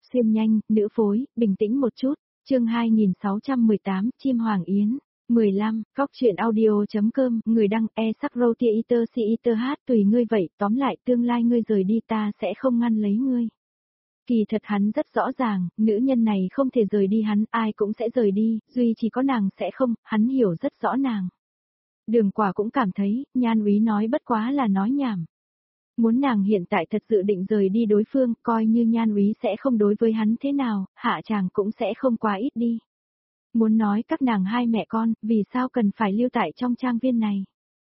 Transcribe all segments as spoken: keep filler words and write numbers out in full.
xuyên nhanh, nữ phối, bình tĩnh một chút. Chương hai nghìn sáu trăm mười tám, Chim Hoàng Yến. mười lăm, Góc truyện audio.com, người đăng e sắc roti iter si iter hát tùy ngươi vậy, tóm lại tương lai ngươi rời đi ta sẽ không ngăn lấy ngươi. Kỳ thật hắn rất rõ ràng, nữ nhân này không thể rời đi hắn, ai cũng sẽ rời đi, duy chỉ có nàng sẽ không, hắn hiểu rất rõ nàng. Đường Quả cũng cảm thấy, Nhan Úy nói bất quá là nói nhảm. Muốn nàng hiện tại thật sự định rời đi đối phương, coi như Nhan Úy sẽ không đối với hắn thế nào, hạ chàng cũng sẽ không quá ít đi. Muốn nói các nàng hai mẹ con, vì sao cần phải lưu tại trong trang viên này?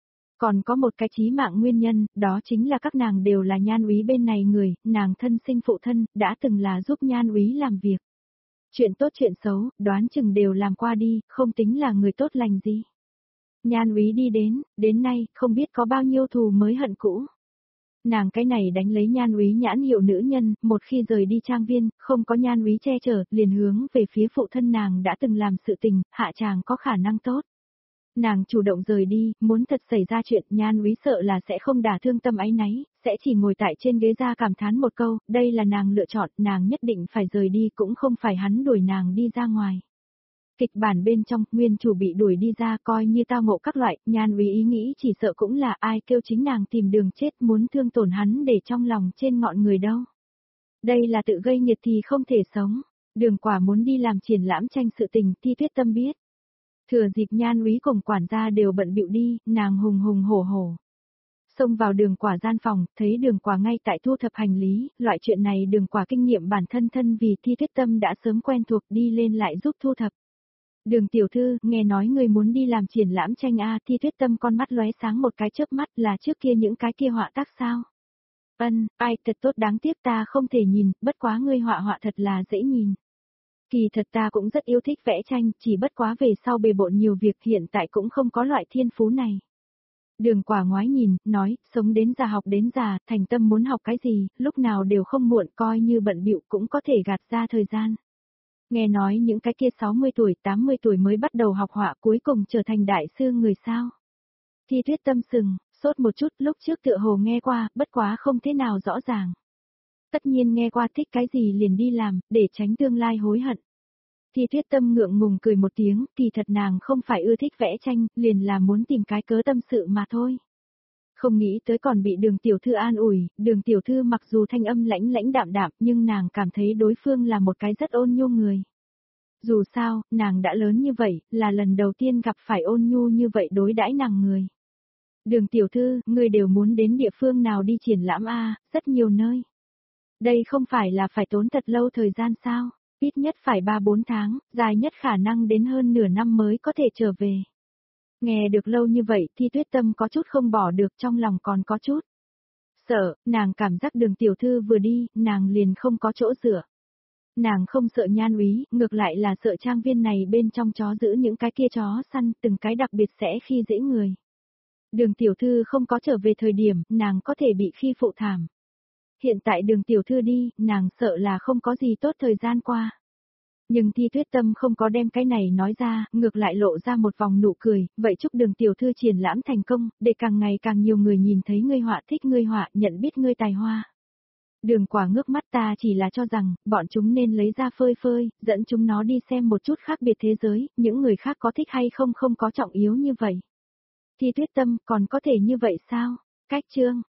Còn có một cái chí mạng nguyên nhân, đó chính là các nàng đều là Nhan Úy bên này người, nàng thân sinh phụ thân, đã từng là giúp Nhan Úy làm việc. Chuyện tốt chuyện xấu, đoán chừng đều làm qua đi, không tính là người tốt lành gì. Nhan Úy đi đến, đến nay, không biết có bao nhiêu thù mới hận cũ. Nàng cái này đánh lấy Nhan Úy nhãn hiệu nữ nhân, một khi rời đi trang viên, không có Nhan Úy che chở, liền hướng về phía phụ thân nàng đã từng làm sự tình, hạ chàng có khả năng tốt. Nàng chủ động rời đi, muốn thật xảy ra chuyện, Nhan Úy sợ là sẽ không đả thương tâm áy náy, sẽ chỉ ngồi tại trên ghế ra cảm thán một câu, đây là nàng lựa chọn, nàng nhất định phải rời đi, cũng không phải hắn đuổi nàng đi ra ngoài. Kịch bản bên trong, nguyên chủ bị đuổi đi ra coi như tao ngộ các loại, Nhan Úy ý nghĩ chỉ sợ cũng là ai kêu chính nàng tìm đường chết muốn thương tổn hắn để trong lòng trên ngọn người đâu. Đây là tự gây nghiệt thì không thể sống, Đường Quả muốn đi làm triển lãm tranh sự tình, Ti Tuyết Tâm biết. Thừa dịp Nhan Úy cùng quản gia đều bận bịu đi, nàng hùng hùng hổ hổ. Xông vào Đường Quả gian phòng, thấy Đường Quả ngay tại thu thập hành lý, loại chuyện này Đường Quả kinh nghiệm bản thân thân vì Ti Tuyết Tâm đã sớm quen thuộc đi lên lại giúp thu thập. Đường tiểu thư, nghe nói người muốn đi làm triển lãm tranh a, Ti Tuyết Tâm con mắt lóe sáng một cái chớp mắt là trước kia những cái kia họa tác sao? Ân, ai thật tốt đáng tiếc ta không thể nhìn, bất quá ngươi họa họa thật là dễ nhìn. Kỳ thật ta cũng rất yêu thích vẽ tranh, chỉ bất quá về sau bề bộn nhiều việc hiện tại cũng không có loại thiên phú này. Đường Quả ngoái nhìn, nói, sống đến già học đến già, thành tâm muốn học cái gì, lúc nào đều không muộn, coi như bận bịu cũng có thể gạt ra thời gian. Nghe nói những cái kia sáu mươi tuổi, tám mươi tuổi mới bắt đầu học họa cuối cùng trở thành đại sư người sao. Ti Tuyết Tâm sừng, sốt một chút lúc trước tựa hồ nghe qua, bất quá không thế nào rõ ràng. Tất nhiên nghe qua thích cái gì liền đi làm, để tránh tương lai hối hận. Ti Tuyết Tâm ngượng ngùng cười một tiếng, kỳ thật nàng không phải ưa thích vẽ tranh, liền là muốn tìm cái cớ tâm sự mà thôi. Không nghĩ tới còn bị Đường tiểu thư an ủi, Đường tiểu thư mặc dù thanh âm lãnh lãnh đạm đạm, nhưng nàng cảm thấy đối phương là một cái rất ôn nhu người. Dù sao, nàng đã lớn như vậy, là lần đầu tiên gặp phải ôn nhu như vậy đối đãi nàng người. Đường tiểu thư, ngươi đều muốn đến địa phương nào đi triển lãm a, rất nhiều nơi. Đây không phải là phải tốn thật lâu thời gian sao, ít nhất phải ba bốn tháng, dài nhất khả năng đến hơn nửa năm mới có thể trở về. Nghe được lâu như vậy, Ti Tuyết Tâm có chút không bỏ được, trong lòng còn có chút sợ, nàng cảm giác Đường tiểu thư vừa đi, nàng liền không có chỗ dựa. Nàng không sợ Nhan Úy, ngược lại là sợ trang viên này bên trong chó giữ những cái kia chó săn, từng cái đặc biệt sẽ khi dễ người. Đường tiểu thư không có trở về thời điểm, nàng có thể bị khi phụ thảm. Hiện tại Đường tiểu thư đi, nàng sợ là không có gì tốt thời gian qua. Nhưng Ti Tuyết Tâm không có đem cái này nói ra, ngược lại lộ ra một vòng nụ cười, vậy chúc Đường tiểu thư triển lãm thành công, để càng ngày càng nhiều người nhìn thấy ngươi họa, thích ngươi họa, nhận biết ngươi tài hoa. Đường Quả ngước mắt, ta chỉ là cho rằng, bọn chúng nên lấy ra phơi phơi, dẫn chúng nó đi xem một chút khác biệt thế giới, những người khác có thích hay không không có trọng yếu như vậy. Ti Tuyết Tâm, còn có thể như vậy sao? Cách chương.